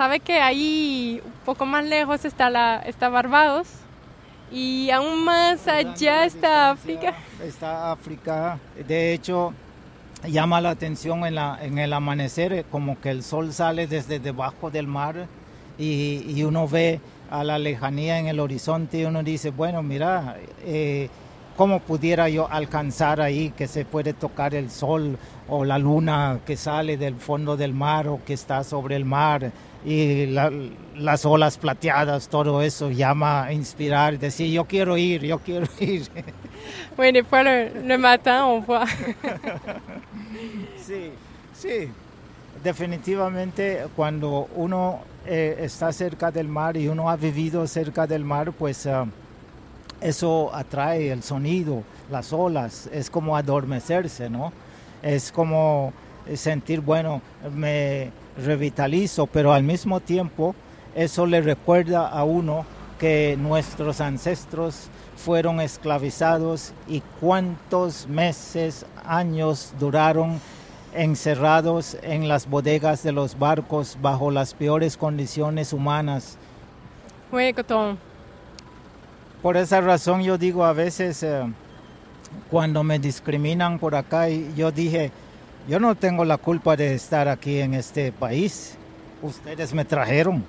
sabe que ahí un poco más lejos está Barbados y aún más allá está África. Está África, de hecho llama la atención en el amanecer, como que el sol sale desde debajo del mar y uno ve a la lejanía en el horizonte y uno dice, bueno, mira, ¿cómo pudiera yo alcanzar ahí que se puede tocar el sol o la luna que sale del fondo del mar o que está sobre el mar y las olas plateadas, todo eso llama a inspirar, decir, yo quiero ir. Oui, des fois le matin on voit. Sí, definitivamente cuando uno está cerca del mar y uno ha vivido cerca del mar, pues eso atrae el sonido, las olas, es como adormecerse, ¿no? Es como sentir, bueno, me revitalizo, pero al mismo tiempo eso le recuerda a uno que nuestros ancestros fueron esclavizados y cuántos meses, años duraron encerrados en las bodegas de los barcos bajo las peores condiciones humanas. Oui, quand Por esa razón yo digo a veces cuando me discriminan por acá, yo dije, yo no tengo la culpa de estar aquí en este país, ustedes me trajeron.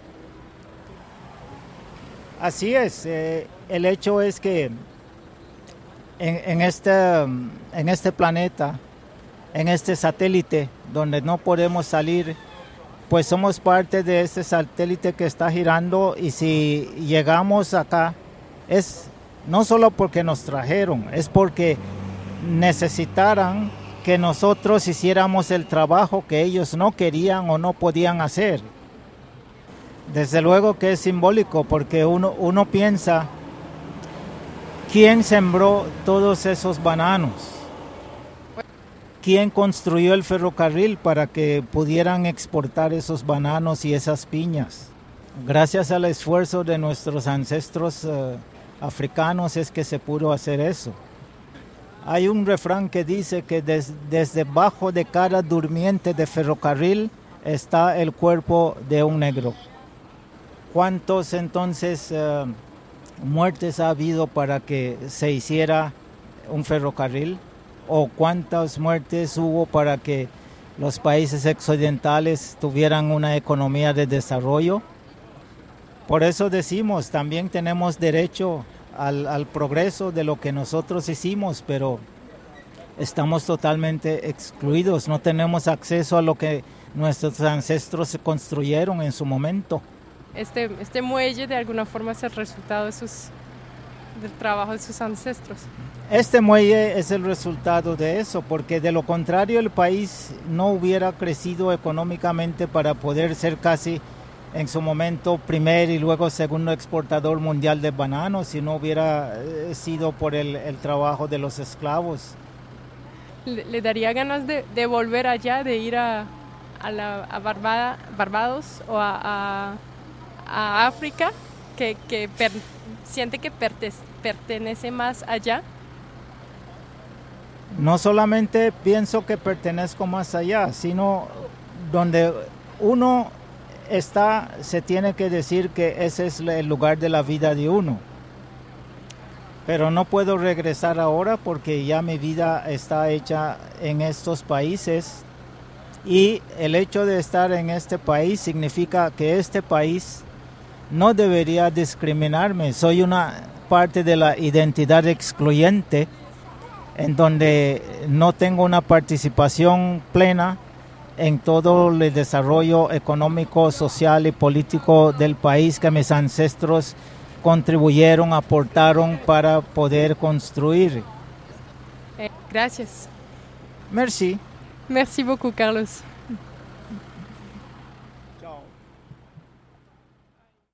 Así es, el hecho es que en este planeta, en este satélite donde no podemos salir, pues somos parte de este satélite que está girando y si llegamos acá es no solo porque nos trajeron, es porque necesitaran que nosotros hiciéramos el trabajo que ellos no querían o no podían hacer. Desde luego que es simbólico porque uno piensa, ¿quién sembró todos esos bananos? ¿Quién construyó el ferrocarril para que pudieran exportar esos bananos y esas piñas? Gracias al esfuerzo de nuestros ancestros africanos es que se pudo hacer eso. Hay un refrán que dice que desde bajo de cada durmiente de ferrocarril está el cuerpo de un negro. ¿Cuántos entonces muertes ha habido para que se hiciera un ferrocarril? ¿O cuántas muertes hubo para que los países occidentales tuvieran una economía de desarrollo? Por eso decimos, también tenemos derecho al progreso de lo que nosotros hicimos, pero estamos totalmente excluidos, no tenemos acceso a lo que nuestros ancestros construyeron en su momento. Este muelle de alguna forma es el resultado del trabajo de sus ancestros. Este muelle es el resultado de eso, porque de lo contrario el país no hubiera crecido económicamente para poder ser casi en su momento primer y luego segundo exportador mundial de bananos si no hubiera sido por el trabajo de los esclavos. ¿Le daría ganas de volver allá, de ir a Barbados o a África, que siente que pertenece más allá? No solamente pienso que pertenezco más allá, sino donde uno está, se tiene que decir que ese es el lugar de la vida de uno. Pero no puedo regresar ahora porque ya mi vida está hecha en estos países y el hecho de estar en este país significa que este país no debería discriminarme. Soy una parte de la identidad excluyente en donde no tengo una participación plena en todo el desarrollo económico, social y político del país que mis ancestros contribuyeron, aportaron para poder construir. Gracias. Merci. Merci beaucoup, Carlos.